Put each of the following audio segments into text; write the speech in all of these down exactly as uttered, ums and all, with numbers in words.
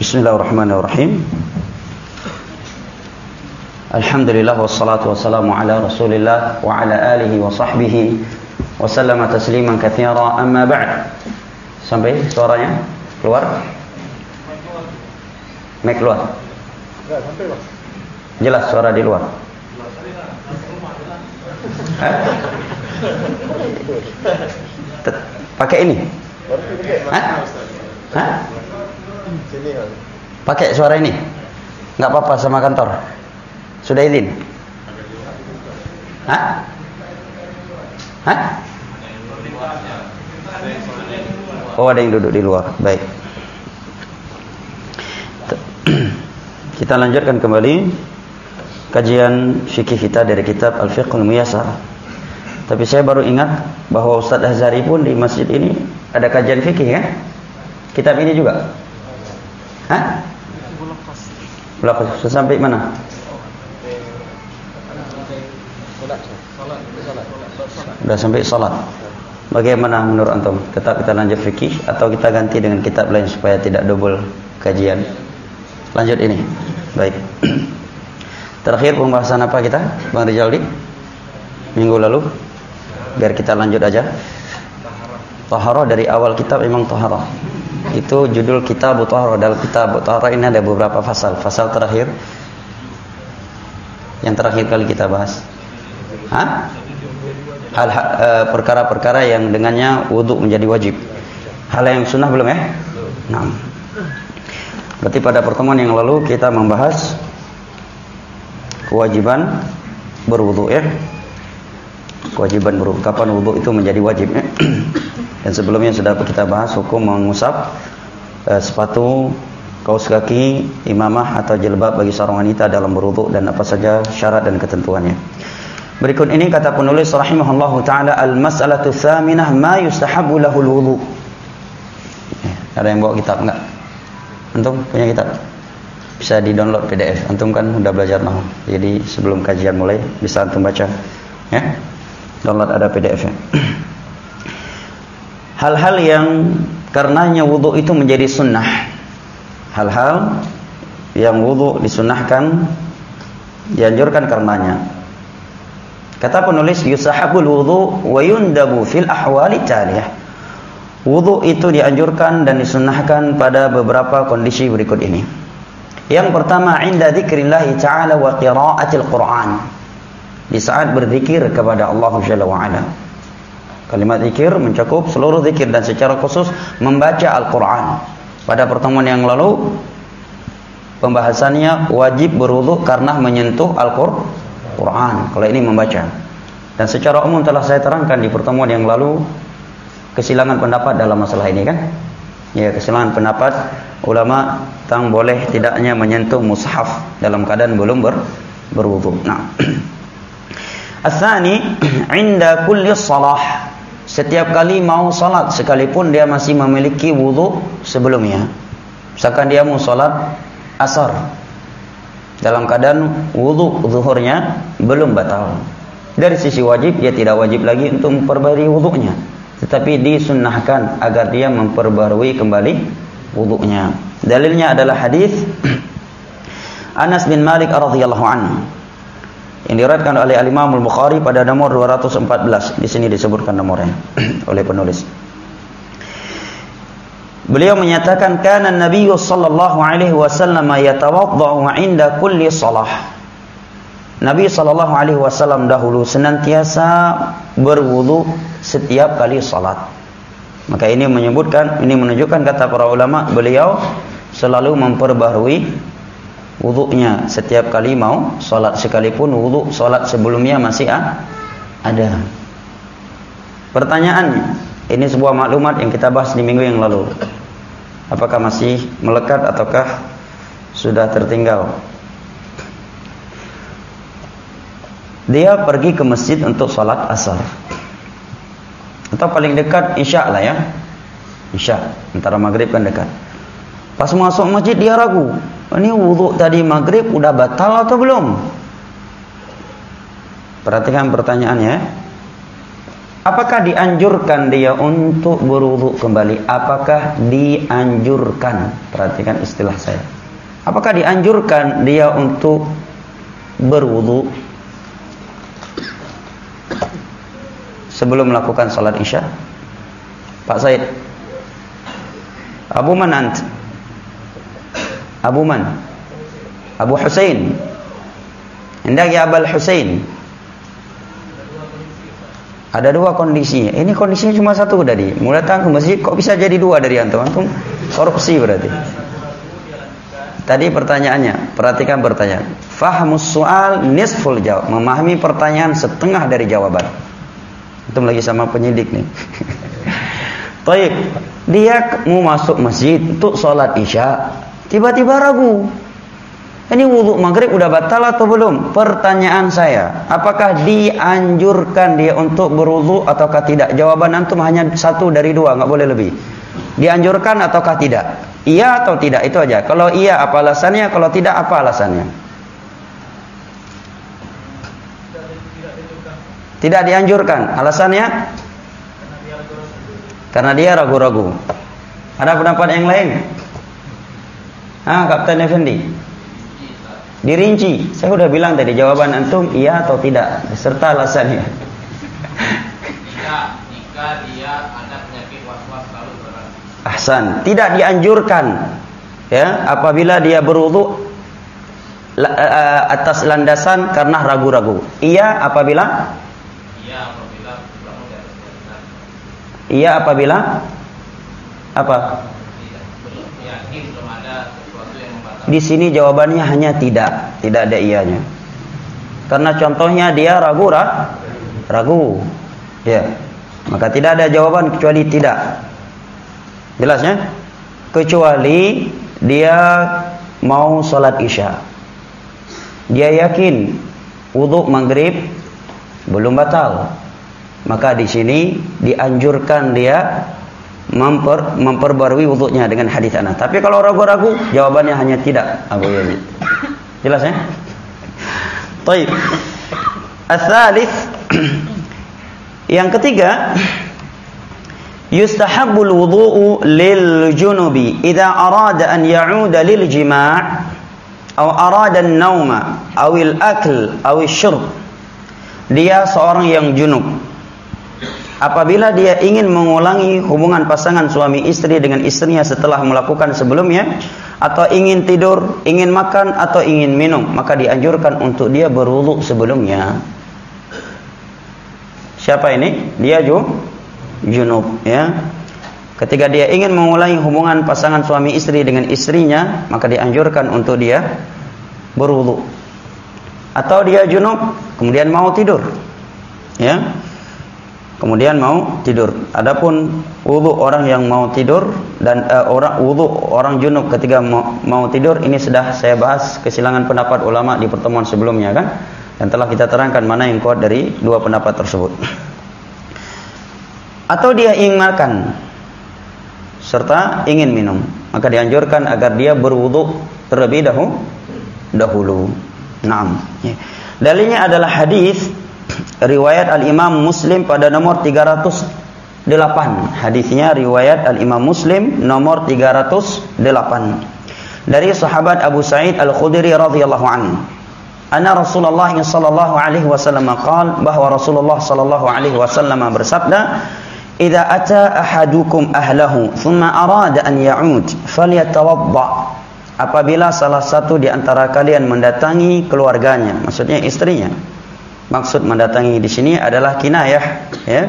Bismillahirrahmanirrahim. Alhamdulillah wassalatu wassalamu ala Rasulillah wa ala alihi wa sahbihi wa sallama tasliman katsira. Amma ba'd. Sampai suaranya keluar? Mic keluar? Enggak sampai, Pak. Jelas suara di luar. Hah? Pakai ini? Hah? Hah? Pakai suara ini? Enggak apa-apa sama kantor. Sudah izin? Hah? Hah? Oh, ada yang duduk di luar. Baik. Kita lanjutkan kembali kajian fikih kita dari kitab Al-Fiqhul Muyassar. Tapi saya baru ingat bahwa Ustaz Azhari pun di masjid ini ada kajian fikih kan? Kitab ini juga? Hah? Belakang. Sudah sampai mana? Sudah sampai salat. Bagaimana menurut antum? Tetap kita lanjut fikih atau kita ganti dengan kitab lain supaya tidak double kajian? Lanjut ini. Baik. Terakhir pembahasan apa kita, Bang Rijaldi? Minggu lalu. Biar kita lanjut aja. Taharah dari awal kitab memang taharah. Itu judul kitab taharah. Dalam kitab taharah ini ada beberapa fasal. Fasal terakhir yang terakhir kali kita bahas. Hah? Hal perkara-perkara yang dengannya wudu menjadi wajib. Hal yang sunnah belum ya? Nah. Berarti pada pertemuan yang lalu kita membahas kewajiban berwudu ya. Kewajiban berwudu, kapan wudu itu menjadi wajib ya. Dan sebelumnya sudah kita bahas hukum mengusap eh, sepatu, kaos kaki, imamah atau jilbab bagi seorang wanita dalam berwudu dan apa saja syarat dan ketentuannya. Berikut ini kata penulis rahimahullahu taala, al-mas'alatu tsaminah ma yustahabbu lahul wudu. Ada yang bawa kitab enggak? Antum punya kitab? Bisa di-download P D F. Antum kan udah belajar nahwu. Jadi sebelum kajian mulai bisa antum baca. Ya. Download ada P D F-nya. Hal-hal yang karenanya wudu itu menjadi sunnah. Hal-hal yang wudu disunnahkan, dianjurkan karenanya. Kata penulis, yusahabul wudu wa yundabu fil ahwali taliyah. Wudu itu dianjurkan dan disunnahkan pada beberapa kondisi berikut ini. Yang pertama, inda dzikrillah ta'ala wa qiraatil Qur'an. Di saat berzikir kepada Allah Jalla wa Ala. Kalimat zikir mencakup seluruh zikir dan secara khusus membaca Al-Qur'an. Pada pertemuan yang lalu pembahasannya wajib berwudu karena menyentuh Al-Qur'an. Kalau ini membaca. Dan secara umum telah saya terangkan di pertemuan yang lalu kesilangan pendapat dalam masalah ini kan? Ya, kesilangan pendapat ulama tentang boleh tidaknya menyentuh mushaf dalam keadaan belum ber, berwudu. Nah, As-tsani, inda kulli shalah. Setiap kali mau salat sekalipun dia masih memiliki wudu sebelumnya. Misalkan dia mau salat asar dalam keadaan wudu zuhurnya belum batal. Dari sisi wajib dia tidak wajib lagi untuk memperbarui wudunya, tetapi disunnahkan agar dia memperbarui kembali wudunya. Dalilnya adalah hadis Anas bin Malik radhiyallahu anhu yang diriwayatkan oleh Al-Imam Al-Bukhari pada nomor dua ratus empat belas. Di sini disebutkan nomornya oleh penulis. Beliau menyatakan kana Nabi sallallahu alaihi wasallam yatawaddau 'inda kulli shalah. Nabi sallallahu alaihi wasallam dahulu senantiasa berwudu setiap kali salat. Maka ini menyebutkan, ini menunjukkan kata para ulama, beliau selalu memperbaharui wudunya setiap kali mau salat, sekalipun wudu salat sebelumnya masih ada. Pertanyaannya, ini sebuah maklumat yang kita bahas di minggu yang lalu. Apakah masih melekat ataukah sudah tertinggal? Dia pergi ke masjid untuk salat asar. Atau paling dekat isya lah ya. Isya, antara maghrib kan dekat. Pas masuk masjid dia ragu. Ini wudu tadi maghrib udah batal atau belum? Perhatikan pertanyaannya. Apakah dianjurkan dia untuk berwudu kembali? Apakah dianjurkan? Perhatikan istilah saya. Apakah dianjurkan dia untuk berwudu sebelum melakukan salat Isya? Pak Said. Abu Man ant? Abu Man? Abu Husain. Hendak ya Abul Husain. Ada dua kondisinya. Ini kondisinya cuma satu tadi. Mulai datang ke masjid kok bisa jadi dua dari antum? Antum korupsi berarti. Tadi pertanyaannya, perhatikan pertanyaan. Fahamus soal nisful jawab. Memahami pertanyaan setengah dari jawaban. Antum lagi sama penyidik nih. Baik, dia mau masuk masjid untuk sholat Isya, tiba-tiba ragu. Ini wudu maghrib udah batal atau belum? Pertanyaan saya, apakah dianjurkan dia untuk berwudu ataukah tidak? Jawaban antum hanya satu dari dua, nggak boleh lebih. Dianjurkan ataukah tidak? Iya atau tidak, itu aja. Kalau iya apa alasannya? Kalau tidak apa alasannya? Tidak dianjurkan. Alasannya? Karena dia ragu-ragu. Ada pendapat yang lain? Ah, Kapten Effendi. Dirinci. Saya sudah bilang tadi jawaban antum iya atau tidak serta alasannya. Jika jika dia ada penyakit was-was lalu berat. Ahsan, tidak dianjurkan ya apabila dia berwudu atas landasan karena ragu-ragu. Iya apabila Iya apabila bangun dari landasan. Iya apabila apa? Tidak, belum yakin belum ada sesuatu yang membatalkan. Di sini jawabannya hanya tidak, tidak ada iyanya. Karena contohnya dia ragu, ragu, ya. Maka tidak ada jawaban kecuali tidak. Jelasnya? Kecuali dia mau sholat Isya. Dia yakin wudu maghrib belum batal. Maka di sini dianjurkan dia Memper, memperbarui wudhunya dengan hadis anak. Tapi kalau ragu-ragu, jawabannya hanya tidak, Abu Yazid. Jelas ya? Baik. Ats-tsalits yang ketiga, yustahabbul wudhu'u lil junubi idza arada an ya'uda lil jima' aw arada an-nauma aw al-akl aw asy-syurb. Dia seorang yang junub. Apabila dia ingin mengulangi hubungan pasangan suami istri dengan istrinya setelah melakukan sebelumnya, atau ingin tidur, ingin makan, atau ingin minum, maka dianjurkan untuk dia berwudu sebelumnya. Siapa ini? Dia ju, junub, ya. Ketika dia ingin mengulangi hubungan pasangan suami istri dengan istrinya, maka dianjurkan untuk dia berwudu. Atau dia junub, kemudian mau tidur, ya. Kemudian mau tidur. Adapun wudu orang yang mau tidur dan uh, orang wudu orang junub ketika mau, mau tidur ini sudah saya bahas kesilangan pendapat ulama di pertemuan sebelumnya kan, dan telah kita terangkan mana yang kuat dari dua pendapat tersebut. Atau dia ingin makan serta ingin minum, maka dianjurkan agar dia berwudu terlebih dahulu. Dahulu. Naam. Dalilnya adalah hadis riwayat Al-Imam Muslim pada nomor tiga ratus delapan. Hadisnya riwayat Al-Imam Muslim nomor tiga ratus delapan. Dari sahabat Abu Sa'id Al-Khudri radhiyallahu anhu. Anna Rasulullah sallallahu alaihi wasallam qaal, bahwa Rasulullah sallallahu alaihi wasallam bersabda, "Idza ata ahadukum ahlahu thumma arada an ya'ud falyatawadda." Apabila salah satu di antara kalian mendatangi keluarganya, maksudnya istrinya. Maksud mendatangi di sini adalah kinayah, ya.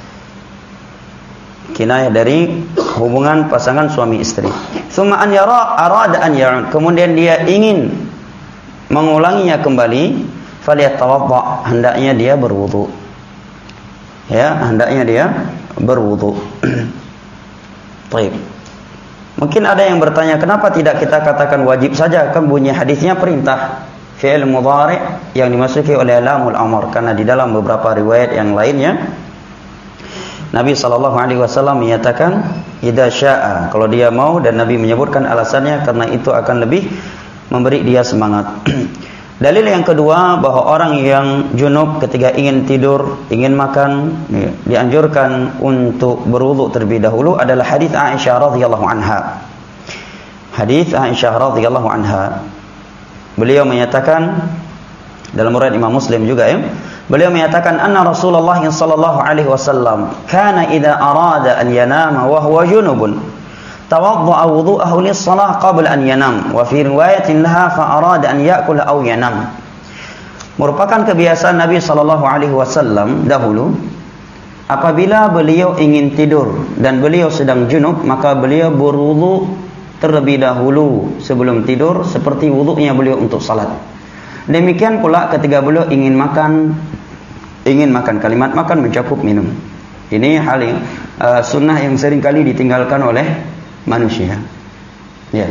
Kinayah dari hubungan pasangan suami istri. Tsumma an yara arada an ya'ud. Kemudian dia ingin mengulanginya kembali, falyatawadda, hendaknya dia berwudu. Ya, hendaknya dia berwudu. Baik. Mungkin ada yang bertanya, kenapa tidak kita katakan wajib saja? Kan bunyi hadisnya perintah. Fi'il mudhari' yang dimasuki oleh lamul amr, karena di dalam beberapa riwayat yang lainnya Nabi sallallahu alaihi wasallam menyatakan idza syaa, kalau dia mau, dan Nabi menyebutkan alasannya karena itu akan lebih memberi dia semangat. Dalil yang kedua bahwa orang yang junub ketika ingin tidur, ingin makan, ya, dianjurkan untuk berwudu terlebih dahulu adalah hadis Aisyah radhiyallahu anha. Hadis Aisyah radhiyallahu anha. Beliau menyatakan dalam riwayat Imam Muslim juga ya. Beliau menyatakan anna Rasulullah sallallahu alaihi wasallam kana idza arada an yanama wa huwa junubun tawadda'a wudu'ahu lis-shalah qabla an yanam wa fi riwayatin laha fa arada an ya'kula aw yanam. Merupakan kebiasaan Nabi sallallahu alaihi wasallam dahulu apabila beliau ingin tidur dan beliau sedang junub, maka beliau berwudu terlebih dahulu sebelum tidur seperti wudunya beliau untuk salat. Demikian pula ketika beliau ingin makan, ingin makan, kalimat makan mencakup minum. Ini hal yang uh, sunnah yang sering kali ditinggalkan oleh manusia. Ya.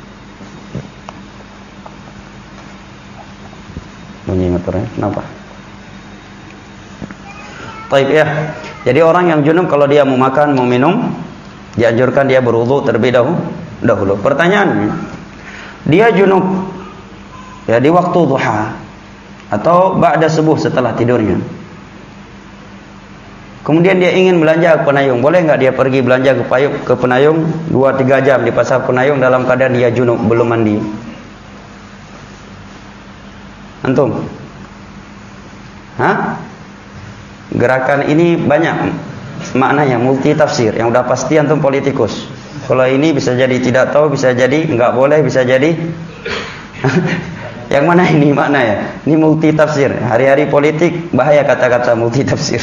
Bunyi motornya, kenapa? Baik ya. Jadi orang yang junub kalau dia mau makan, mau minum, dianjurkan dia berwudu terlebih dahulu. Dahulu. Pertanyaannya, dia junub ya di waktu duha atau ba'da subuh setelah tidurnya. Kemudian dia ingin belanja ke Penayung, boleh nggak dia pergi belanja ke Penayung, ke Penayung dua tiga jam di pasar Penayung dalam keadaan dia junub belum mandi? Antum? Hah? Gerakan ini banyak maknanya, multi tafsir. Yang udah pasti antum politikus. Kalau ini bisa jadi tidak tahu, bisa jadi nggak boleh, bisa jadi yang mana ini makna ya? Ini multi tafsir. Hari-hari politik bahaya kata-kata multi tafsir.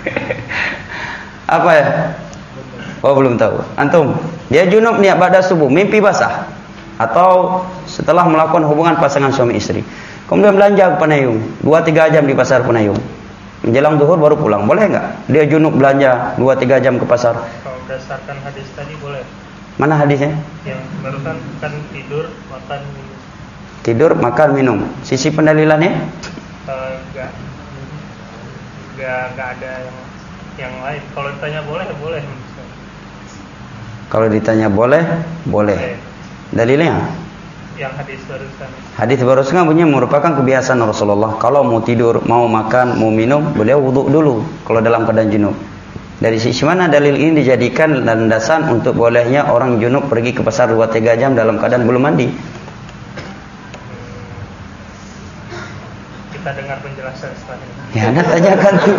Apa ya? Oh belum tahu. Antum, dia junub niat pada subuh, mimpi basah atau setelah melakukan hubungan pasangan suami istri. Kemudian belanja ke Penayung, dua tiga jam di pasar Penayung. Menjelang zuhur baru pulang. Boleh nggak? Dia junub belanja dua tiga jam ke pasar. Kalau berdasarkan hadis tadi boleh. Mana hadisnya? Yang barusan kan tidur, makan, minum. Tidur, makan, minum. Sisi pendalilannya? Uh, enggak. Enggak, enggak ada yang yang lain. Kalau ditanya boleh, boleh. Kalau ditanya boleh, boleh. Boleh. Dalilnya? Yang hadis barusan. Hadis barusan punya merupakan kebiasaan Rasulullah. Kalau mau tidur, mau makan, mau minum, beliau wudu dulu. Kalau dalam keadaan junub. Dari sisi mana dalil ini dijadikan landasan untuk bolehnya orang junub pergi ke pasar dua tiga jam dalam keadaan belum mandi? Kita dengar penjelasan selanjutnya. Ya, Anda tanyakan tuh.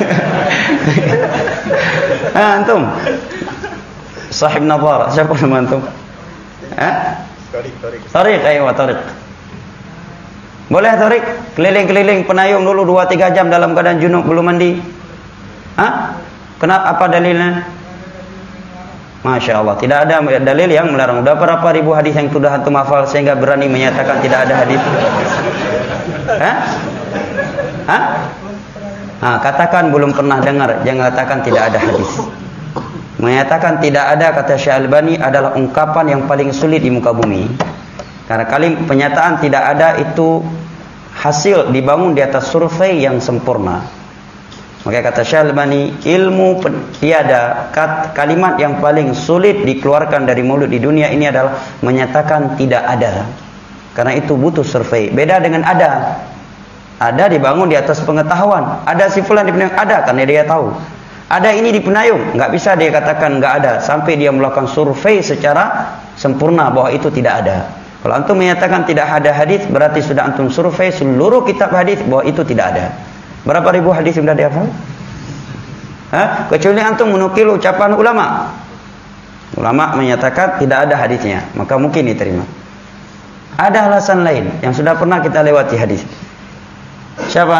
Ah, antum. Sahib Nadhar, siapa nama antum? Hah? Tarik, tarik. Tarik, ayo tarik. Boleh tarik? Keliling-keliling Penayung dulu dua tiga jam dalam keadaan junub belum mandi? Hah? Kenapa? Apa dalilnya? Masya Allah, tidak ada dalil yang melarang. Sudah berapa ribu hadis yang sudah antum hafal sehingga berani menyatakan tidak ada hadis? Hah? Hah? Nah, katakan belum pernah dengar, jangan katakan tidak ada hadis. Menyatakan tidak ada, kata Syekh Albani, adalah ungkapan yang paling sulit di muka bumi. Karena kali penyataan tidak ada itu hasil dibangun di atas survei yang sempurna. Maka kata Syekh Albani, ilmu tiada kalimat yang paling sulit dikeluarkan dari mulut di dunia ini adalah menyatakan tidak ada. Karena itu butuh survei. Beda dengan ada. Ada dibangun di atas pengetahuan. Ada si fulan di Penayung, ada karena dia tahu. Ada ini di Penayung, nggak bisa dia katakan nggak ada sampai dia melakukan survei secara sempurna bahwa itu tidak ada. Kalau antum menyatakan tidak ada hadis, berarti sudah antum survei seluruh kitab hadis bahwa itu tidak ada. Berapa ribu hadis yang sudah dihafal? Hah? Kecuali antum menukil ucapan ulama. Ulama menyatakan tidak ada hadisnya, maka mungkin diterima. Ada alasan lain yang sudah pernah kita lewati hadis. Siapa?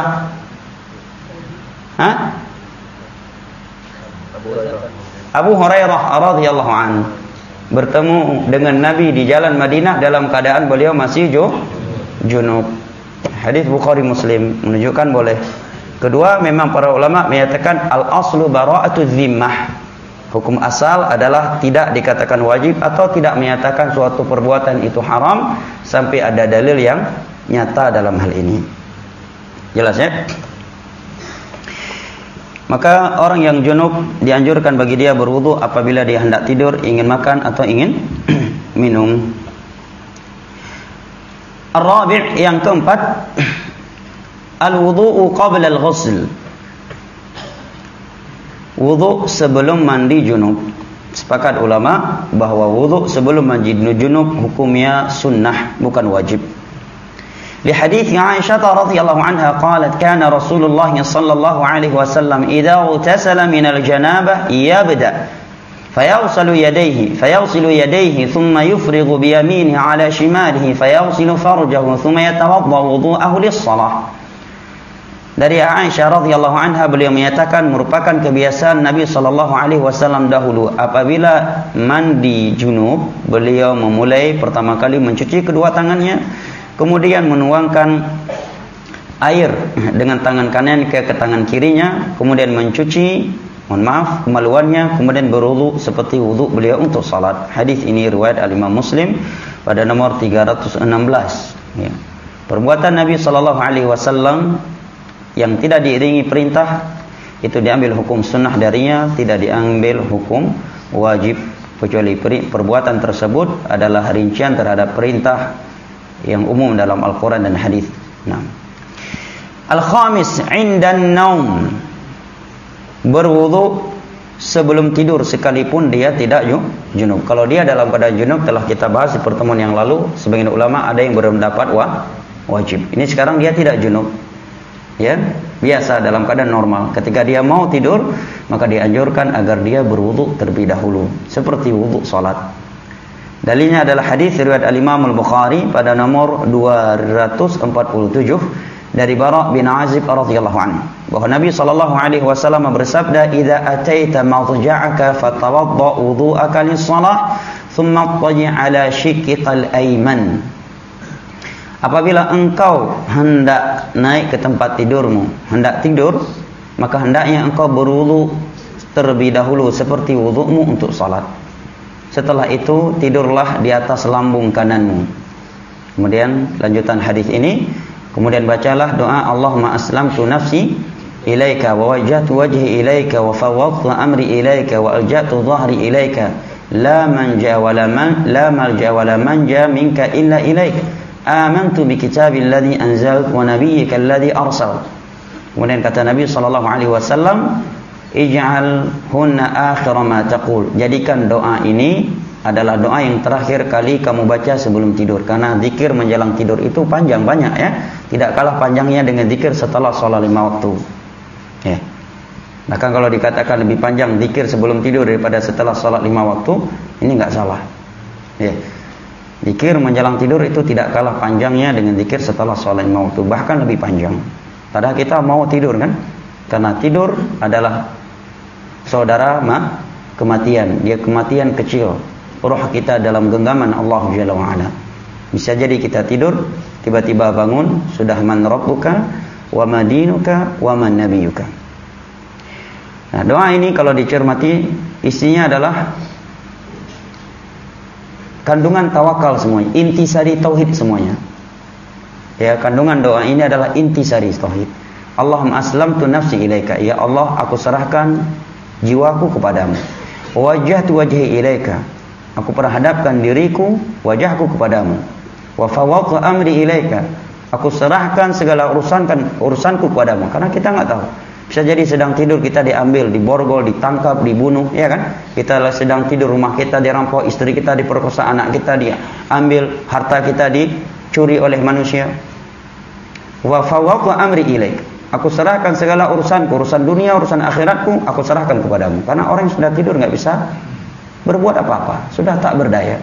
Hah? Abu Hurairah radhiyallahu anhu bertemu dengan Nabi di jalan Madinah dalam keadaan beliau masih junub. Hadis Bukhari Muslim menunjukkan boleh. Kedua, memang para ulama menyatakan al-aslu bara'atu dzimmah. Hukum asal adalah tidak dikatakan wajib atau tidak menyatakan suatu perbuatan itu haram sampai ada dalil yang nyata dalam hal ini. Jelas ya? Maka orang yang junub dianjurkan bagi dia berwudu apabila dia hendak tidur, ingin makan atau ingin minum. Ar-rabi' yang keempat, al-wudu'u qabla al-ghusl. Wudu sebelum mandi junub. Sepakat ulama bahwa wudu sebelum mandi junub hukumnya sunnah, bukan wajib. Li hadits Aisyah radhiyallahu anha qalat kana Rasulullah sallallahu alaihi wasallam idza utasala min al-janabah yabda فيغسل يديه فيغسل يديه ثم يفرغ بيمينه على شماله فيغسل فرجه ثم يتوضأ وضوءه للصلاة. Dari Aisyah radhiyallahu anha beliau menyatakan merupakan kebiasaan Nabi sallallahu alaihi wasallam dahulu apabila mandi junub beliau memulai pertama kali mencuci kedua tangannya, kemudian menuangkan air dengan tangan kanan ke, ke tangan kirinya, kemudian mencuci mohon maaf kemaluannya, kemudian berwudu seperti wudu beliau untuk salat. Hadis ini riwayat al-Imam Muslim pada nomor tiga ratus enam belas. Ya. Perbuatan Nabi sallallahu alaihi wasallam yang tidak diiringi perintah itu diambil hukum sunnah darinya, tidak diambil hukum wajib, kecuali perbuatan tersebut adalah rincian terhadap perintah yang umum dalam Al-Quran dan hadis. Nah. Al-khamis, 'indan naum. Berwudu sebelum tidur sekalipun dia tidak junub. Kalau dia dalam keadaan junub telah kita bahas di pertemuan yang lalu, sebagian ulama ada yang berpendapat wajib. Ini sekarang dia tidak junub. Ya, biasa dalam keadaan normal. Ketika dia mau tidur, maka dianjurkan agar dia berwudu terlebih dahulu, seperti wudu salat. Dalilnya adalah hadis riwayat al-Imam Al-Bukhari pada nomor dua ratus empat puluh tujuh dari Bara' bin Azib radhiyallahu anhu bahwa Nabi sallallahu alaihi wasallam bersabda, "Idza ataita madja'aka fatawadda wudu'aka lis-shalah, thumma ittaji' 'ala shiqqikal ayman." Apabila engkau hendak naik ke tempat tidurmu, hendak tidur, maka hendaknya engkau berwudu terlebih dahulu seperti wudu'mu untuk salat. Setelah itu tidurlah di atas lambung kananmu. Kemudian lanjutan hadis ini, kemudian bacalah doa Allahumma aslamtu nafsi ilaika wa wajjahtu wajhi ilaika wa fawwadtu amri ilaika wa alja'tu dhahri ilaika la manja wa la man la malja wa la manja minka illa ilaika amantu bi kitabil ladzi anzalta wa nabiyyika alladzi arsal. Kemudian kata Nabi sallallahu alaihi wasallam, ij'al hunna akhir ma taqul. Jadikan doa ini adalah doa yang terakhir kali kamu baca sebelum tidur, karena zikir menjelang tidur itu panjang banyak ya, tidak kalah panjangnya dengan zikir setelah sholat lima waktu ya. Bahkan kalau dikatakan lebih panjang zikir sebelum tidur daripada setelah sholat lima waktu, ini nggak salah ya. Zikir menjelang tidur itu tidak kalah panjangnya dengan zikir setelah sholat lima waktu, bahkan lebih panjang. Padahal kita mau tidur kan, karena tidur adalah saudara ma kematian, dia kematian kecil. Roh kita dalam genggaman Allah Jalla wa'ala. Bisa jadi kita tidur, tiba-tiba bangun, sudah man rabbuka, wa madinuka, wa man nabiyuka. Nah, doa ini kalau dicermati, isinya adalah kandungan tawakal semuanya, intisari tauhid semuanya. Ya, kandungan doa ini adalah intisari tauhid. Allahumma aslamtu nafsi ilaika, ya Allah, aku serahkan jiwaku kepadamu. Wajjahtu wajhi ilaika, aku perhadapkan diriku, wajahku kepadamu. Wa fawwadtu amri ilaika, aku serahkan segala urusankan urusanku kepadamu. Karena kita enggak tahu, bisa jadi sedang tidur kita diambil, diborgol, ditangkap, dibunuh, ya kan? Kita sedang tidur, rumah kita dirampok, istri kita diperkosa, anak kita diambil, harta kita dicuri oleh manusia. Wa fawwadtu amri ilaika, aku serahkan segala urusanku, urusan dunia, urusan akhiratku, aku serahkan kepadamu. Karena orang yang sudah tidur enggak bisa berbuat apa-apa, sudah tak berdaya.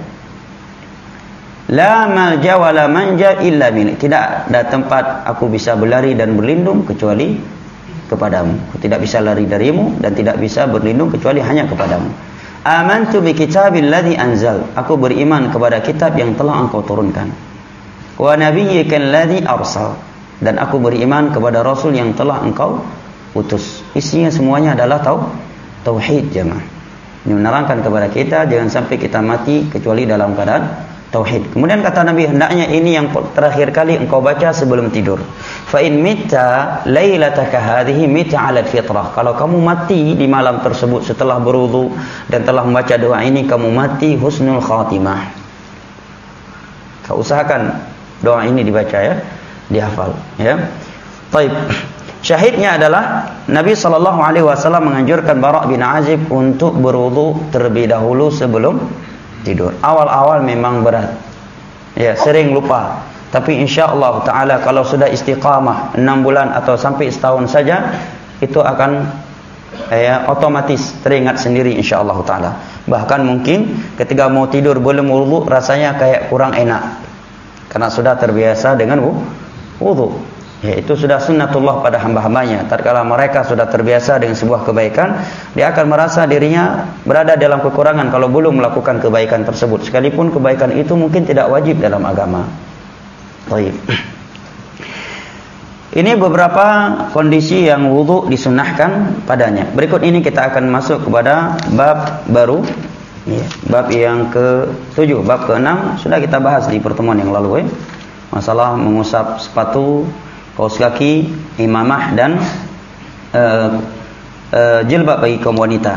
La malja wa la manja illa milik, tidak ada tempat aku bisa berlari dan berlindung kecuali kepadamu. Aku tidak bisa lari darimu dan tidak bisa berlindung kecuali hanya kepadamu. Amantu bi kitabil ladzi anzal, aku beriman kepada kitab yang telah engkau turunkan. Wa nabiyyika alladzi arsal, dan aku beriman kepada rasul yang telah engkau utus. Isinya semuanya adalah tau tauhid jemaah. Ini menerangkan kepada kita jangan sampai kita mati kecuali dalam keadaan tauhid. Kemudian kata Nabi, hendaknya ini yang terakhir kali engkau baca sebelum tidur. Fa in mitta lailataka hadhihi mitta 'ala fitrah. Kalau kamu mati di malam tersebut setelah berwudu dan telah membaca doa ini, kamu mati husnul khatimah. Kau usahakan doa ini dibaca ya, dihafal ya. Baik. Syahidnya adalah Nabi sallallahu alaihi wasallam menganjurkan Bara' bin Azib untuk berwudu terlebih dahulu sebelum tidur. Awal-awal memang berat. Ya, sering lupa. Tapi insyaallah taala kalau sudah istiqamah enam bulan atau sampai setahun saja, itu akan ya otomatis teringat sendiri insyaallah taala. Bahkan mungkin ketika mau tidur belum wudu rasanya kayak kurang enak. Karena sudah terbiasa dengan wudu. Ya, itu sudah sunnatullah pada hamba-hambanya. Tatkala mereka sudah terbiasa dengan sebuah kebaikan, dia akan merasa dirinya berada dalam kekurangan kalau belum melakukan kebaikan tersebut. Sekalipun kebaikan itu mungkin tidak wajib dalam agama. Baik. Ini beberapa kondisi yang wudu disunnahkan padanya. Berikut ini kita akan masuk kepada bab baru. Ya, bab yang ketujuh, bab keenam sudah kita bahas di pertemuan yang lalu ya. Masalah mengusap sepatu, kaos kaki, imamah dan uh, uh, jilbab bagi kaum wanita.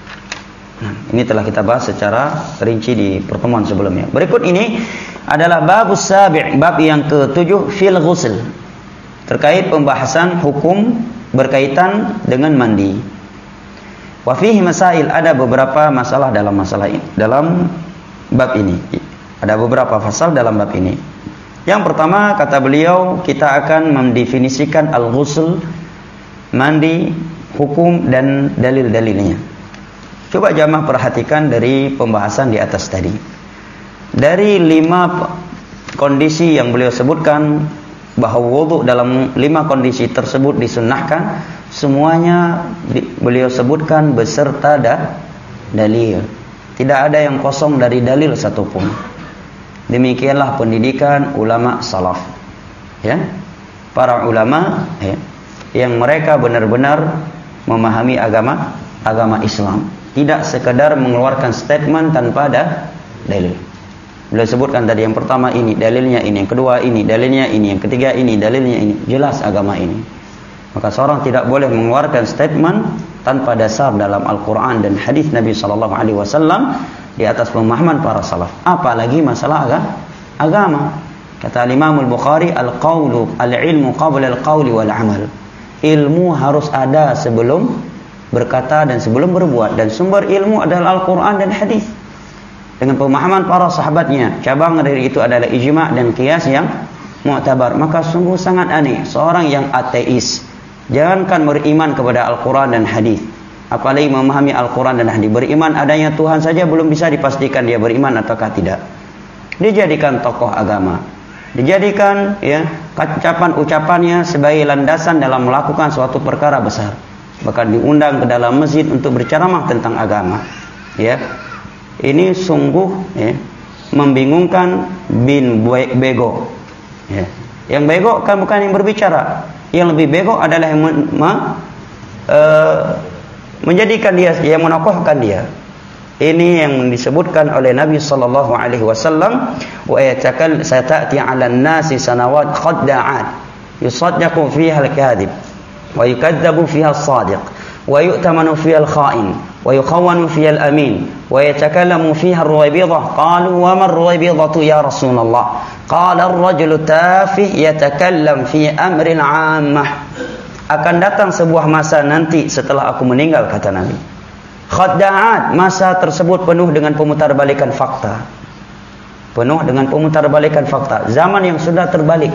Nah, ini telah kita bahas secara rinci di pertemuan sebelumnya. Berikut ini adalah babus sabi', bab yang ketujuh fil ghusl. Terkait pembahasan hukum berkaitan dengan mandi. Wa fihi masail, ada beberapa masalah dalam masalah ini, dalam bab ini. Ada beberapa pasal dalam bab ini. Yang pertama kata beliau, kita akan mendefinisikan al-ghusl, mandi, hukum dan dalil-dalilnya. Coba jamaah perhatikan dari pembahasan di atas tadi. Dari lima kondisi yang beliau sebutkan, bahwa wudu dalam lima kondisi tersebut disunnahkan, semuanya di, beliau sebutkan beserta da, dalil. Tidak ada yang kosong dari dalil satupun. Demikianlah pendidikan ulama salaf, ya, para ulama ya, yang mereka benar-benar memahami agama agama Islam, tidak sekadar mengeluarkan statement tanpa ada dalil. Beliau sebutkan tadi yang pertama ini dalilnya ini, yang kedua ini dalilnya ini, yang ketiga ini dalilnya ini. Jelas agama ini. Maka seorang tidak boleh mengeluarkan statement tanpa dasar dalam Al-Quran dan hadis Nabi sallallahu alaihi wasallam di atas pemahaman para salaf. Apalagi masalah agama. Kata Imam Al-Bukhari, al-qawlu al-ilmu qabla al-qawli wal amal. Ilmu harus ada sebelum berkata dan sebelum berbuat, dan sumber ilmu adalah Al-Quran dan hadis. Dengan pemahaman para sahabatnya, cabang dari itu adalah ijma' dan qiyas yang mu'tabar. Maka sungguh sangat aneh seorang yang ateis, jangankan beriman kepada Al-Quran dan hadis, apalagi memahami Al-Quran dan hadis, beriman adanya Tuhan saja belum bisa dipastikan dia beriman ataukah tidak. Dijadikan tokoh agama, dijadikan ya ucapan-ucapannya sebagai landasan dalam melakukan suatu perkara besar, bahkan diundang ke dalam masjid untuk berceramah tentang agama. Ya, ini sungguh ya, membingungkan bin bego. Ya. Yang bego kan bukan yang berbicara, yang lebih bego adalah yang men, ma, uh, menjadikan dia, yang menokohkan dia. Ini yang disebutkan oleh Nabi sallallahu alaihi wasallam, wa yatakal satati 'alan nasi sanawat khadda'at yusaddaqu fiha al-kadhib wa yukadzabu fiha as-sadiq wa yu'tamanu fiha al-kha'in wa yukhawwanu fiha al-amin wa yatakallamu fiha ar-ruwaybidah. Qalu wa ma ar-ruwaybidatu ya Rasulullah? Qala ar-rajulu tafih yatakallam fi amrin 'ammah. Akan datang sebuah masa nanti setelah aku meninggal, kata Nabi, khadda'at, masa tersebut penuh dengan pemutarbalikan fakta. Penuh dengan pemutarbalikan fakta. Zaman yang sudah terbalik.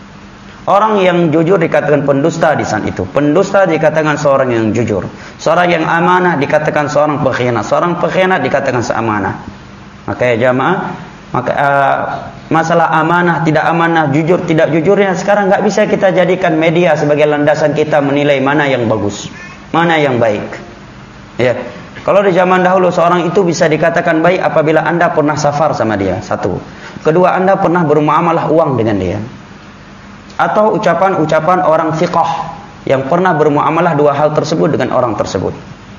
Orang yang jujur dikatakan pendusta di saat itu. Pendusta dikatakan seorang yang jujur. Seorang yang amanah dikatakan seorang pengkhianat. Seorang pengkhianat dikatakan seamanah. Maka ya jamaah, maka uh, masalah amanah, tidak amanah, jujur, tidak jujurnya sekarang nggak bisa kita jadikan media sebagai landasan kita menilai mana yang bagus, mana yang baik. Ya. Kalau di zaman dahulu seorang itu bisa dikatakan baik apabila Anda pernah safar sama dia, satu. Kedua, Anda pernah bermuamalah uang dengan dia. Atau ucapan-ucapan orang thiqah yang pernah bermuamalah dua hal tersebut dengan orang tersebut.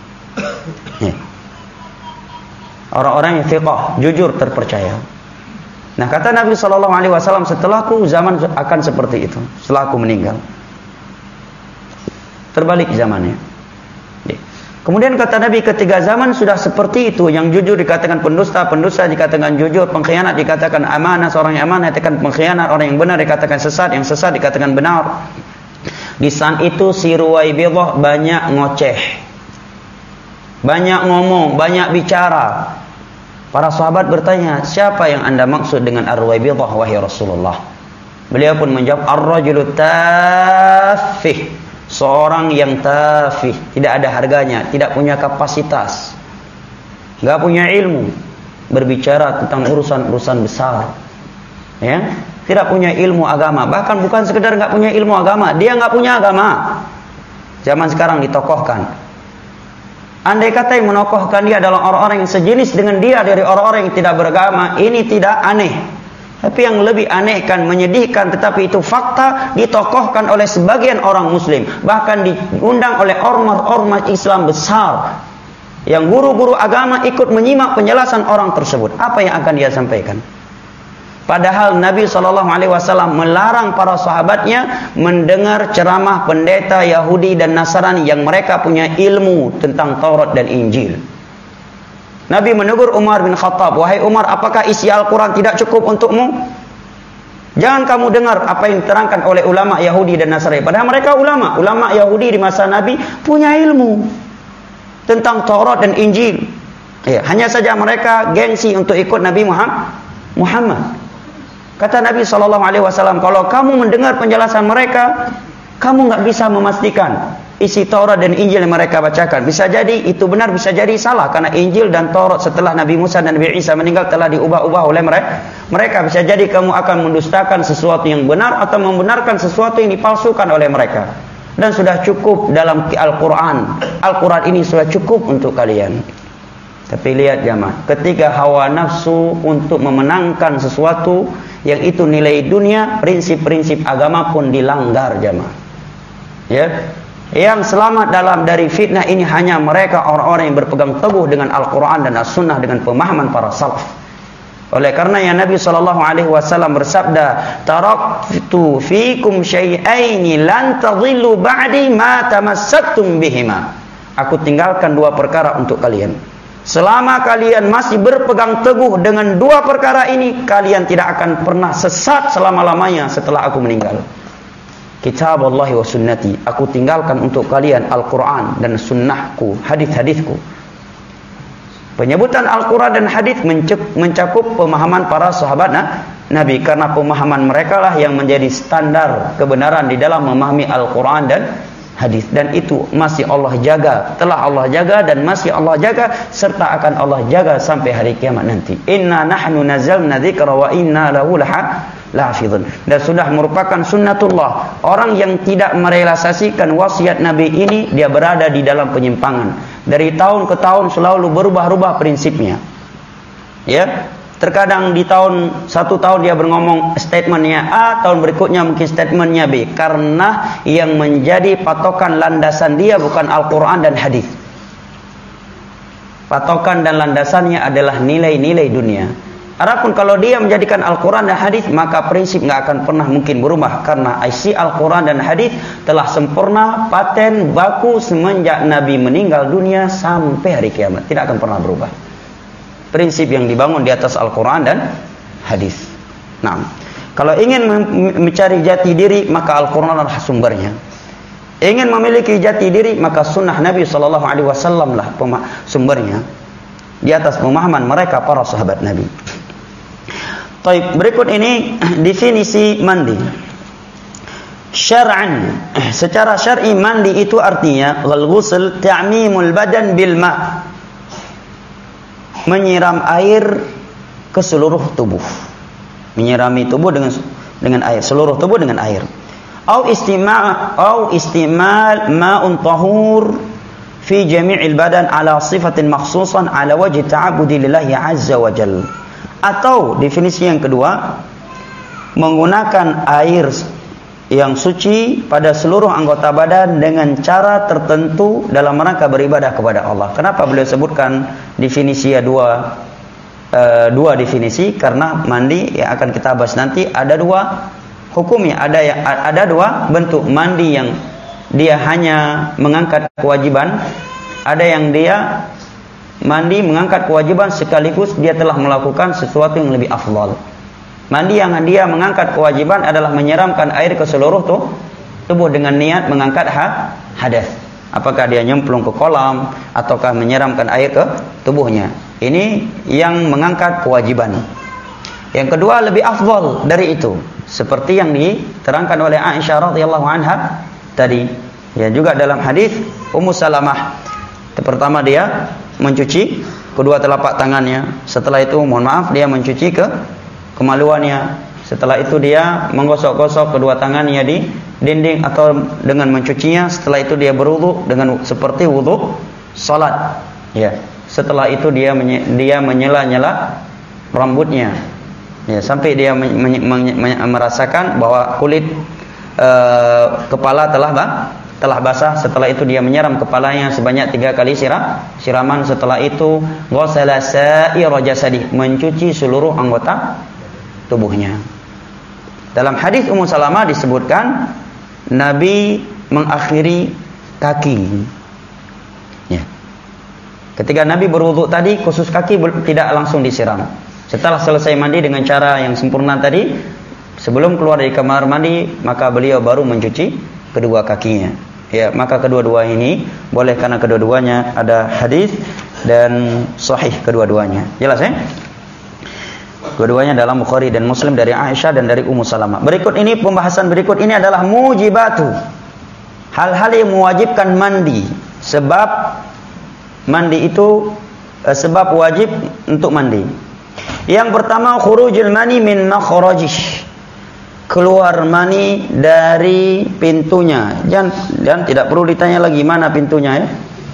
Ya. Orang-orang yang thiqah, jujur, terpercaya. Nah, kata Nabi sallallahu alaihi wasallam, setelahku zaman akan seperti itu, setelah aku meninggal. Terbalik zamannya. Ya. Kemudian kata Nabi, ketika zaman sudah seperti itu, yang jujur dikatakan pendusta, pendusta dikatakan jujur, pengkhianat dikatakan amanah, seorang yang amanah dikatakan pengkhianat, orang yang benar dikatakan sesat, yang sesat dikatakan benar. Di saat itu si Ruwaibidah banyak ngoceh, banyak ngomong, banyak bicara. Para sahabat bertanya, siapa yang anda maksud dengan Ar-Ruwaibidah wahai Rasulullah? Beliau pun menjawab, Ar-rajulu tafih, seorang yang tafih, tidak ada harganya, tidak punya kapasitas, nggak punya ilmu, berbicara tentang urusan-urusan besar, ya, tidak punya ilmu agama. Bahkan bukan sekedar nggak punya ilmu agama, dia nggak punya agama. Zaman sekarang ditokohkan. Andai kata yang menokohkan dia adalah orang-orang yang sejenis dengan dia dari orang-orang yang tidak beragama, ini tidak aneh. Tapi yang lebih aneh kan, menyedihkan, tetapi itu fakta, ditokohkan oleh sebagian orang muslim, bahkan diundang oleh ormas-ormas Islam besar, yang guru-guru agama ikut menyimak penjelasan orang tersebut. Apa yang akan dia sampaikan? Padahal Nabi shallallahu alaihi wasallam melarang para sahabatnya mendengar ceramah pendeta Yahudi dan Nasrani yang mereka punya ilmu tentang Taurat dan Injil. Nabi menegur Umar bin Khattab, wahai Umar, apakah isi Al-Quran tidak cukup untukmu? Jangan kamu dengar apa yang diterangkan oleh ulama Yahudi dan Nasrani. Padahal mereka ulama. Ulama Yahudi di masa Nabi punya ilmu tentang Taurat dan Injil. Ya, hanya saja mereka gengsi untuk ikut Nabi Muhammad. Kata Nabi shallallahu alaihi wasallam, kalau kamu mendengar penjelasan mereka, kamu nggak bisa memastikan isi Taurat dan Injil yang mereka bacakan. Bisa jadi itu benar, bisa jadi salah, karena Injil dan Taurat setelah Nabi Musa dan Nabi Isa meninggal telah diubah-ubah oleh mereka. Mereka bisa jadi kamu akan mendustakan sesuatu yang benar atau membenarkan sesuatu yang dipalsukan oleh mereka. Dan sudah cukup dalam Al-Quran. Al-Quran ini sudah cukup untuk kalian. Tapi lihat jamaah, ketika hawa nafsu untuk memenangkan sesuatu yang itu nilai dunia, prinsip-prinsip agama pun dilanggar jamaah. Ya. Yang selamat dalam dari fitnah ini hanya mereka orang-orang yang berpegang teguh dengan Al-Quran dan As-Sunnah dengan pemahaman para salaf. Oleh karena yang Nabi shallallahu alaihi wasallam bersabda, taraktu fikum syai'aini lan tadhillu ba'di ma tamassaktum bihima. Aku tinggalkan dua perkara untuk kalian. Selama kalian masih berpegang teguh dengan dua perkara ini, kalian tidak akan pernah sesat selama-lamanya setelah aku meninggal. Kitab Allah wa sunnati, aku tinggalkan untuk kalian Al-Quran dan sunnahku, hadis-hadisku. Penyebutan Al-Quran dan hadis mencakup pemahaman para sahabat Nabi, karena pemahaman mereka lah yang menjadi standar kebenaran di dalam memahami Al-Quran dan hadis. Dan itu masih Allah jaga, telah Allah jaga dan masih Allah jaga, serta akan Allah jaga sampai hari kiamat nanti. Inna nahnu nazzalna dzikra wa inna lahu lahafizun. Dan sudah merupakan sunnatullah, orang yang tidak merealisasikan wasiat Nabi ini, dia berada di dalam penyimpangan. Dari tahun ke tahun selalu berubah-ubah prinsipnya. Ya, terkadang di tahun satu tahun dia berngomong statementnya A, tahun berikutnya mungkin statementnya B, karena yang menjadi patokan landasan dia bukan Al-Quran dan hadis. Patokan dan landasannya adalah nilai-nilai dunia. Adapun kalau dia menjadikan Al-Quran dan hadis, maka prinsip nggak akan pernah mungkin berubah, karena isi Al-Quran dan hadis telah sempurna, paten, baku semenjak Nabi meninggal dunia sampai hari kiamat, tidak akan pernah berubah. Prinsip yang dibangun di atas Al-Quran dan hadis. Nah, kalau ingin mencari jati diri, maka Al-Quran adalah sumbernya. Ingin memiliki jati diri, maka sunnah Nabi shallallahu alaihi wasallam lah sumbernya, di atas pemahaman mereka para sahabat Nabi. Baik, berikut ini definisi mandi. Syar'an, secara syar'i mandi itu artinya al-ghusl ta'mimul badan bil ma', menyiram air ke seluruh tubuh, menyirami tubuh dengan dengan air, seluruh tubuh dengan air. Au istima' au istimal ma'un tahur fi jami'il badan ala sifatin makhsusan ala wajhi ta'abbudi lillahi azza wa jalla. Atau definisi yang kedua, menggunakan air yang suci pada seluruh anggota badan dengan cara tertentu dalam rangka beribadah kepada Allah. Kenapa beliau sebutkan definisi ya dua e, dua definisi? Karena mandi yang akan kita bahas nanti ada dua hukumnya, ada yang ada dua bentuk mandi, yang dia hanya mengangkat kewajiban Ada yang dia mandi mengangkat kewajiban sekaligus dia telah melakukan sesuatu yang lebih afdal. Mandi yang dia mengangkat kewajiban adalah menyiramkan air ke seluruh tuh, tubuh dengan niat mengangkat ha, hadas. Apakah dia nyemplung ke kolam ataukah menyiramkan air ke tubuhnya. Ini yang mengangkat kewajiban. Yang kedua lebih afdal dari itu, seperti yang diterangkan oleh Aisyah radhiyallahu anha tadi. Ya, juga dalam hadis Ummu Salamah. Pertama dia mencuci kedua telapak tangannya. Setelah itu mohon maaf dia mencuci ke kemaluannya. Setelah itu dia menggosok-gosok kedua tangannya di dinding atau dengan mencucinya. Setelah itu dia berwudu dengan seperti wudu salat. Ya. Setelah itu dia menye, dia menyela-nyela rambutnya. Ya, sampai dia men, men, men, men, merasakan bahwa kulit e, kepala telah bah, telah basah. Setelah itu dia menyiram kepalanya sebanyak tiga kali siram, siraman. Setelah itu ghasala sa'ira jasadi, mencuci seluruh anggota tubuhnya. Dalam hadis Ummu Salamah disebutkan Nabi mengakhiri kaki. Ya. Ketika Nabi berwudu tadi, khusus kaki tidak langsung disiram. Setelah selesai mandi dengan cara yang sempurna tadi, sebelum keluar dari kamar mandi, maka beliau baru mencuci kedua kakinya. Ya, maka kedua-dua ini boleh karena kedua-duanya ada hadis dan sahih kedua-duanya. Jelas ya? Kedua-duanya dalam Bukhari dan Muslim dari Aisyah dan dari Ummu Salamah. Berikut ini pembahasan berikut ini adalah mujibatu. Hal-hal yang mewajibkan mandi. Sebab mandi itu eh, sebab wajib untuk mandi. Yang pertama khurujul mani min makhrajih. Keluar mani dari pintunya. Dan, dan tidak perlu ditanya lagi mana pintunya ya.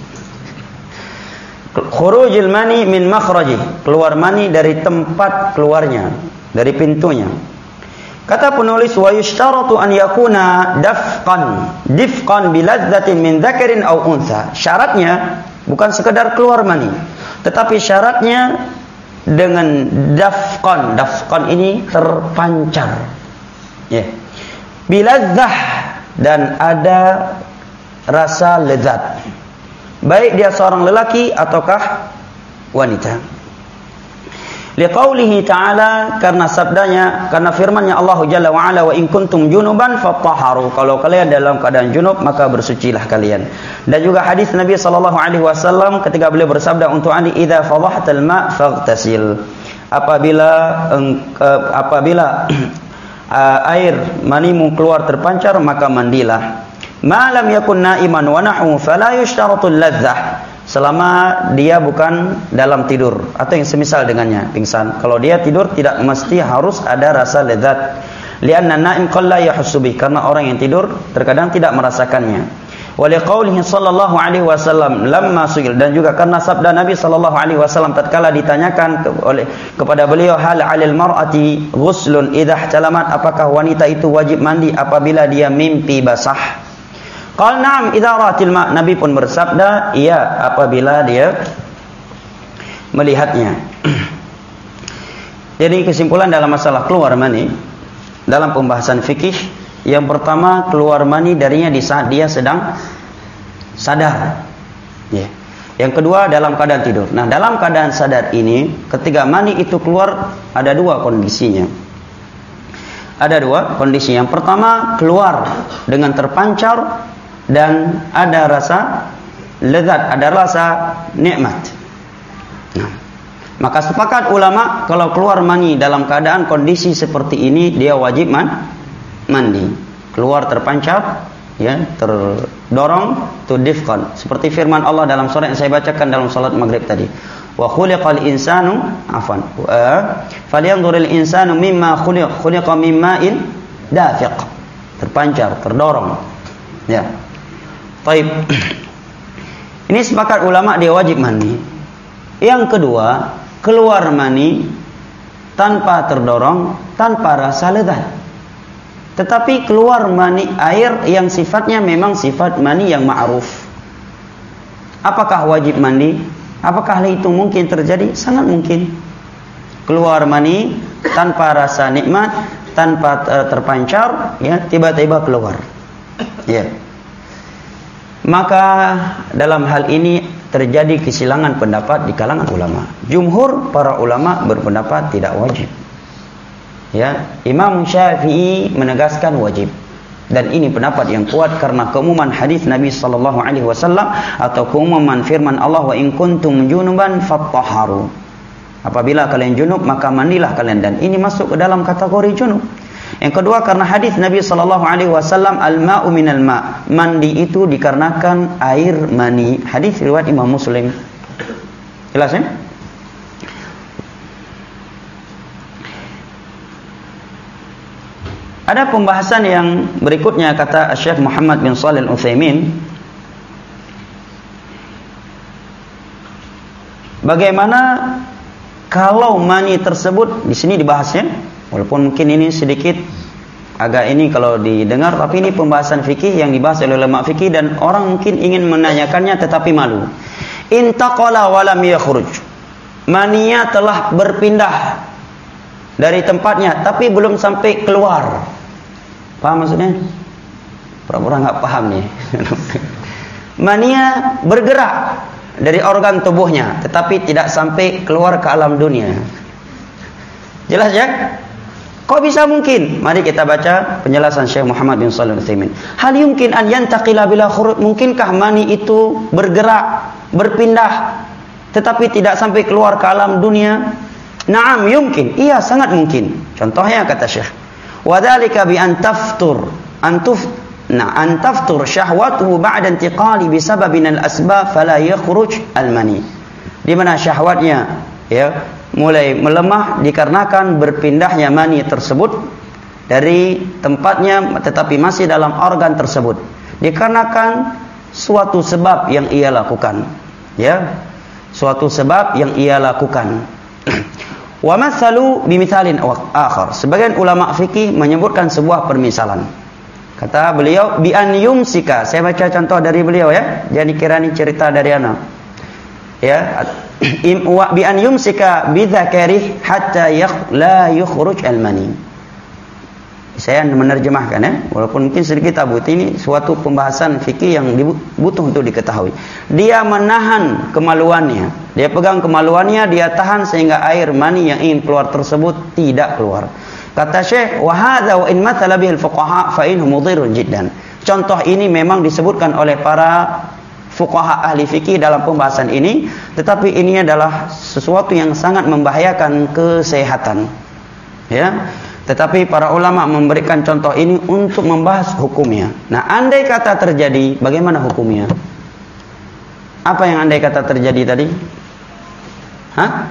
Khurujul mani min makhrajih. Keluar mani dari tempat keluarnya, dari pintunya. Kata penulis wa yushtaratu an yakuna dafqan, difqan bilazzatin min dzakarin aw untha. Syaratnya bukan sekedar keluar mani, tetapi syaratnya dengan dafqan. Dafqan ini terpancar. Ya. Yeah. Bilazzah, dan ada rasa lezat. Baik dia seorang lelaki ataukah wanita. Liqaulihi ta'ala, karena sabdanya, karena firman-Nya Allah Jalla wa Ala, wa in kuntum junuban fatahharu. Kalau kalian dalam keadaan junub maka bersucilah kalian. Dan juga hadis Nabi sallallahu alaihi wasallam ketika beliau bersabda untuk Ali, idza fadhahtal ma' faghtasil. Apabila uh, apabila uh, air manimu keluar terpancar maka mandilah. Ma lam yakun na'iman wa nahu fala yushtaratu ladzah. Selama dia bukan dalam tidur atau yang semisal dengannya, pingsan. Kalau dia tidur tidak mesti harus ada rasa lezat. Lianna na'im qalla yahussu bih, karena orang yang tidur terkadang tidak merasakannya. Wa liqaulihi sallallahu alaihi wasallam lamma suil, dan juga karena sabda Nabi sallallahu alaihi wasallam tatkala ditanyakan ke, oleh kepada beliau, hal 'alal mar'ati ghuslun idza ihtalamat, apakah wanita itu wajib mandi apabila dia mimpi basah? Qal na'am idza ra'atil ma', Nabi pun bersabda, iya apabila dia melihatnya. Jadi kesimpulan dalam masalah keluar mani dalam pembahasan fikih, yang pertama keluar mani darinya di saat dia sedang sadar. Ya. Yang kedua dalam keadaan tidur. Nah, dalam keadaan sadar ini ketika mani itu keluar ada dua kondisinya. Ada dua kondisi. Yang pertama keluar dengan terpancar dan ada rasa lezat, ada rasa nikmat. Nah, maka sepakat ulama kalau keluar mani dalam keadaan kondisi seperti ini dia wajib man, mandi. Keluar terpancar, ya, terdorong, tudifkan. Seperti firman Allah dalam surah yang saya bacakan dalam salat maghrib tadi. Wa khuliqal insanu afwan. Falyanzuril insanu mimma khuliq khuliqa mimma'in dafiq. Terpancar, terdorong. Ya. Baik. Ini sepakat ulama dia wajib mandi. Yang kedua, keluar mani tanpa terdorong, tanpa rasa lezat. Tetapi keluar mani air yang sifatnya memang sifat mani yang ma'ruf. Apakah wajib mandi? Apakah hal itu mungkin terjadi? Sangat mungkin. Keluar mani tanpa rasa nikmat, tanpa terpancar, ya, tiba-tiba keluar. Ya. Maka dalam hal ini terjadi kesilangan pendapat di kalangan ulama. Jumhur para ulama berpendapat tidak wajib. Ya, Imam Syafi'i menegaskan wajib. Dan ini pendapat yang kuat karena keumuman hadis Nabi sallallahu alaihi wasallam atau keumuman firman Allah, wa in kuntum junuban fattahharu. Apabila kalian junub maka mandilah kalian, dan ini masuk ke dalam kategori junub. Yang kedua karena hadis Nabi sallallahu alaihi wasallam, al-ma'u minal ma', mandi itu dikarenakan air mani. Hadis riwayat Imam Muslim. Jelas ya? Ada pembahasan yang berikutnya, kata Syekh Muhammad bin Shalih Al-Utsaimin, bagaimana kalau mani tersebut, di sini dibahasnya, walaupun mungkin ini sedikit agak ini kalau didengar, tapi ini pembahasan fikih yang dibahas oleh ulama fikih dan orang mungkin ingin menanyakannya tetapi malu. Intaqala wa lam yakhruj. Maninya telah berpindah dari tempatnya tapi belum sampai keluar. Paham maksudnya? Pura-pura enggak paham nih. Mania bergerak dari organ tubuhnya tetapi tidak sampai keluar ke alam dunia. Jelas ya? Kok bisa mungkin? Mari kita baca penjelasan Syekh Muhammad bin Shalih Al-Utsaimin. Hal yumkin an yantaqila bila khuruj? Mungkinkah mani itu bergerak, berpindah tetapi tidak sampai keluar ke alam dunia? Naam yumkin. Iya, sangat mungkin. Contohnya kata Syekh, wa dzalika bi an taftur antuf na an taftur syahwatuhu ba'da intiqali bi sababin al-asbab fala yakhruj al-mani. Di mana syahwatnya ya mulai melemah dikarenakan berpindahnya mani tersebut dari tempatnya tetapi masih dalam organ tersebut, dikarenakan suatu sebab yang ia lakukan, ya, suatu sebab yang ia lakukan. Wa mathalu bimithalin akhar. Sebagian ulama fikih menyebutkan sebuah permisalan. Kata beliau, bi an yumsika. Saya baca contoh dari beliau ya. Jangan dikira ini cerita dari ana. Ya, wa bi an yumsika bi dzakarih hatta yakh la yukhruj al-mani. Saya menerjemahkan ya, walaupun mungkin sedikit tabu. Ini suatu pembahasan fikih yang butuh untuk diketahui. Dia menahan kemaluannya, dia pegang kemaluannya, dia tahan sehingga air mani yang ingin keluar tersebut tidak keluar. Kata Syekh, wa hadza wa in mathala bihi al-fuqaha fa innahu mudhirrun jiddan. Contoh ini memang disebutkan oleh para fuqaha ahli fikih dalam pembahasan ini, tetapi ini adalah sesuatu yang sangat membahayakan kesehatan. Ya. Tetapi para ulama memberikan contoh ini untuk membahas hukumnya. Nah, andai kata terjadi, bagaimana hukumnya? Apa yang andai kata terjadi tadi? Hah?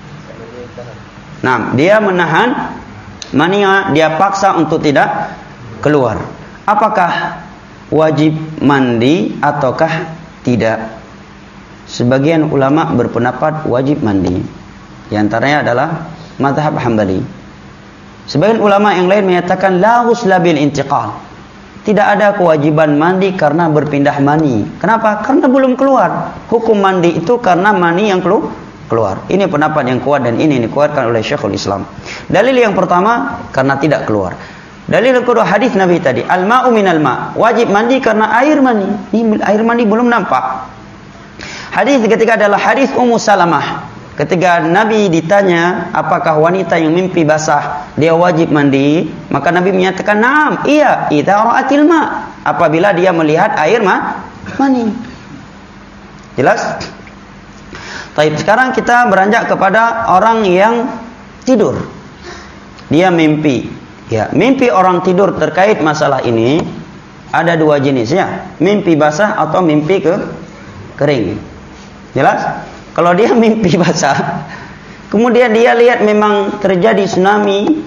Nah, dia menahan mania, dia paksa untuk tidak keluar. Apakah wajib mandi ataukah tidak? Sebagian ulama berpendapat wajib mandi. Di antaranya adalah mazhab Hambali. Sebagian ulama yang lain menyatakan la ghusla bil intiqal. Tidak ada kewajiban mandi karena berpindah mani. Kenapa? Karena belum keluar. Hukum mandi itu karena mani yang keluar. Ini pendapat yang kuat dan ini dikuatkan oleh Syekhul Islam. Dalil yang pertama karena tidak keluar. Dalil yang kedua hadis Nabi tadi, al-ma'u minal ma'. Wajib mandi karena air mani. Ini air mani belum nampak. Hadis ketiga adalah hadis Ummu Salamah. Ketika Nabi ditanya apakah wanita yang mimpi basah dia wajib mandi, maka Nabi menyatakan na'am, iya, idza ra'atil ma', apabila dia melihat air ma mani. Jelas? Baik, sekarang kita beranjak kepada orang yang tidur. Dia mimpi. Ya, mimpi orang tidur terkait masalah ini ada dua jenis ya, mimpi basah atau mimpi ke kering. Jelas? Kalau dia mimpi basah, kemudian dia lihat memang terjadi tsunami,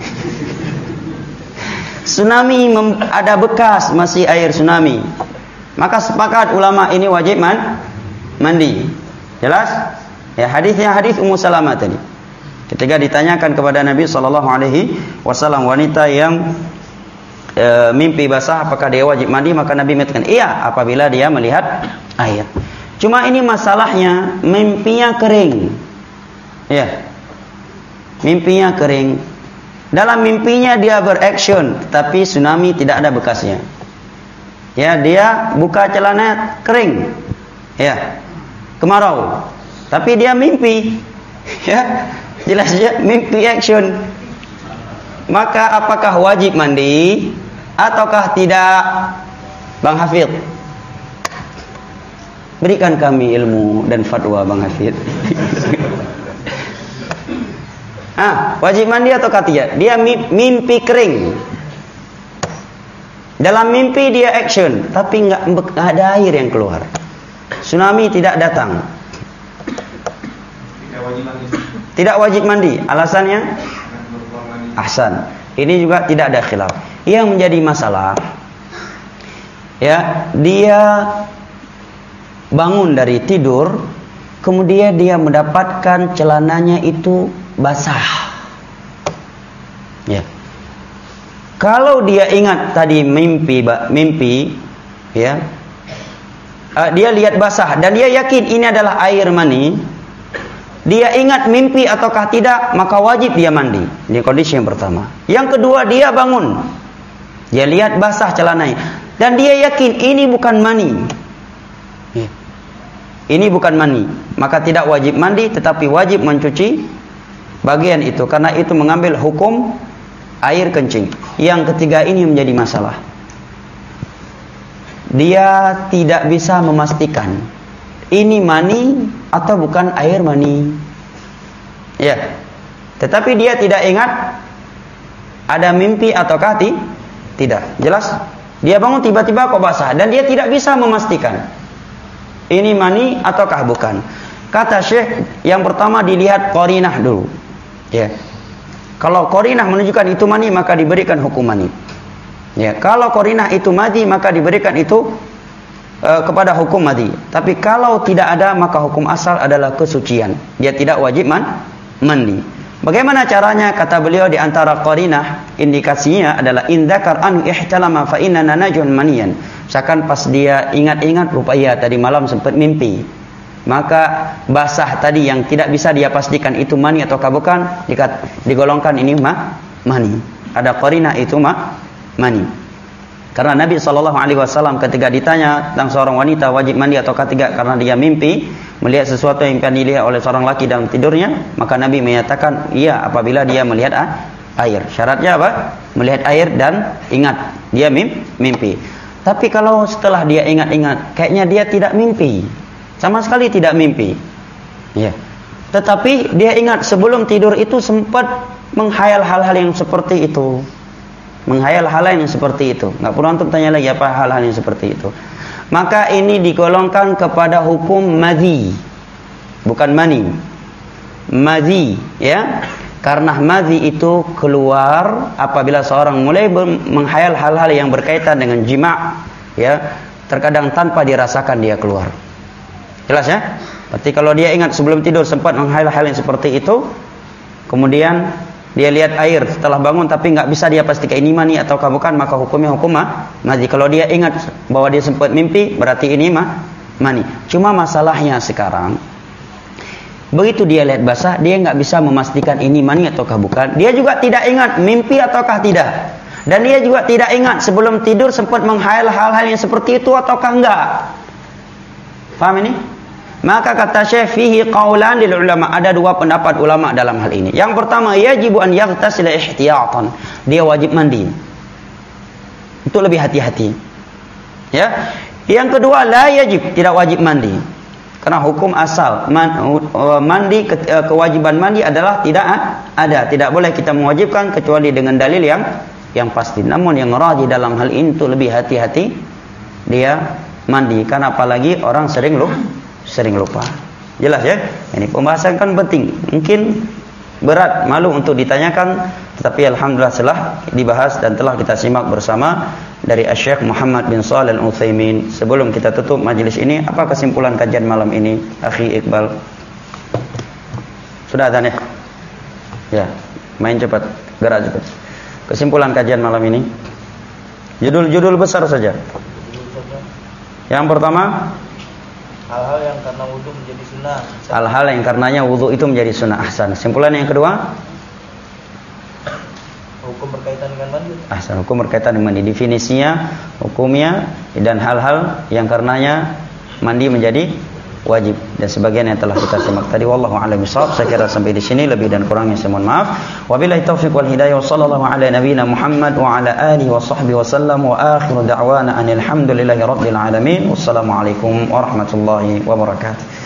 tsunami mem- ada bekas masih air tsunami, maka sepakat ulama ini wajib man- mandi. Jelas? Ya, hadisnya hadis Ummu Salamah tadi. Ketika ditanyakan kepada Nabi sallallahu alaihi wasallam wanita yang e, mimpi basah apakah dia wajib mandi, maka Nabi mengatakan iya apabila dia melihat air. Cuma ini masalahnya mimpinya kering. Ya. Mimpinya kering. Dalam mimpinya dia beraction, tapi tsunami tidak ada bekasnya. Ya, dia buka celana kering. Ya. kemarau, tapi dia mimpi, ya jelas ya, mimpi action. Maka apakah wajib mandi ataukah tidak, Bang Hafid? Berikan kami ilmu dan fatwa, Bang Hafid. Ah, wajib mandi ataukah tidak? Dia mimpi kering. Dalam mimpi dia action, tapi nggak ada air yang keluar. Tsunami tidak datang. Tidak wajib mandi. Tidak wajib mandi. Alasannya? Ahsan. Ini juga tidak ada khilaf. Yang menjadi masalah, ya, dia bangun dari tidur, kemudian dia mendapatkan celananya itu basah. Ya. Kalau dia ingat tadi mimpi, mimpi, ya, uh, dia lihat basah dan dia yakin ini adalah air mani, dia ingat mimpi ataukah tidak, maka wajib dia mandi. Ini kondisi yang pertama. Yang kedua, dia bangun, dia lihat basah celananya dan dia yakin ini bukan mani, ya. Ini bukan mani, maka tidak wajib mandi, tetapi wajib mencuci bagian itu karena itu mengambil hukum air kencing. Yang ketiga ini menjadi masalah. Dia tidak bisa memastikan ini mani atau bukan air mani. Ya. Tetapi dia tidak ingat ada mimpi ataukah tidak. Jelas? Dia bangun tiba-tiba kok basah dan dia tidak bisa memastikan ini mani ataukah bukan. Kata Syekh, yang pertama dilihat qarinah dulu. Ya. Kalau qarinah menunjukkan itu mani, maka diberikan hukum mani. Ya, kalau qarinah itu madhi, maka diberikan itu e, kepada hukum madhi. Tapi kalau tidak ada, maka hukum asal adalah kesucian. Dia tidak wajib man, mandi. Bagaimana caranya? Kata beliau, di antara qarinah indikasinya adalah in dzakar an ihtalama fa inna najun maniyan. Misalkan pas dia ingat-ingat, rupanya tadi malam sempat mimpi, maka basah tadi yang tidak bisa dia pastikan itu mani atau bukan, digolongkan ini mah mani. Ada qarinah itu mah mani. Karena Nabi shallallahu alaihi wasallam ketika ditanya tentang seorang wanita wajib mandi atau tidak karena dia mimpi melihat sesuatu yang akan dilihat oleh seorang laki dalam tidurnya, maka Nabi menyatakan iya apabila dia melihat air. Syaratnya apa? Melihat air dan ingat dia mimpi. Tapi kalau setelah dia ingat-ingat, kayaknya dia tidak mimpi. Sama sekali tidak mimpi. Ya. Tetapi dia ingat sebelum tidur itu sempat menghayal hal-hal yang seperti itu. Menghayal hal-hal yang seperti itu. Enggak perlu antum tanya lagi apa hal-hal yang seperti itu. Maka ini digolongkan kepada hukum madhi. Bukan mani. Madhi, ya. Karena madhi itu keluar apabila seorang mulai menghayal hal-hal yang berkaitan dengan jima', ya. Terkadang tanpa dirasakan dia keluar. Jelas ya? Berarti kalau dia ingat sebelum tidur sempat menghayal hal yang seperti itu, kemudian dia lihat air setelah bangun tapi nggak bisa dia pastikan ini mani atau bukan, maka hukumnya hukum mani. Kalau dia ingat bahwa dia sempat mimpi, berarti ini mah mani. Cuma masalahnya sekarang, begitu dia lihat basah, dia nggak bisa memastikan ini mani atau bukan. Dia juga tidak ingat mimpi ataukah tidak. Dan dia juga tidak ingat sebelum tidur sempat menghayal hal-hal yang seperti itu ataukah enggak. Paham ini? Maka kata Syekh fihi qaulan lil ulama, ada dua pendapat ulama dalam hal ini. Yang pertama, yajibu an yaghtasila ihtiyatan. Dia wajib mandi. Itu lebih hati-hati. Ya. Yang kedua, la yajib, tidak wajib mandi. Karena hukum asal mandi, kewajiban mandi adalah tidak ada, tidak boleh kita mewajibkan kecuali dengan dalil yang yang pasti. Namun yang rajih dalam hal ini itu lebih hati-hati dia mandi, karena apalagi orang sering lupa, sering lupa. Jelas ya? Ini pembahasan kan penting. Mungkin berat, malu untuk ditanyakan, tetapi alhamdulillah telah dibahas dan telah kita simak bersama dari Syekh Muhammad bin Shalih Al-Utsaimin. Sebelum kita tutup majelis ini, apa kesimpulan kajian malam ini, Akhi Iqbal? Sudah azan ya? Ya, main cepat, gerak cepat. Kesimpulan kajian malam ini, judul-judul besar saja. Yang pertama, hal-hal yang karena wudhu menjadi sunnah. Hal-hal yang karenanya wudhu itu menjadi sunnah. Ahsan. Kesimpulan yang kedua, hukum berkaitan dengan mandi. Ahsan. Hukum berkaitan dengan mandi. Definisinya, hukumnya, dan hal-hal yang karenanya mandi menjadi wajib, dan sebagian yang telah kita simak tadi. Wallahu a'lam bishawab. Saya kira sampai di sini, lebih dan kurangnya saya mohon maaf. Wabillahi taufiq wal hidayah. Wassallallahu ala nabiyyina Muhammad wa ala alihi wa sahbihi wasallam, wa akhiru da'wana anil hamdulillahi rabbil alamin. Wassalamualaikum warahmatullahi wabarakatuh.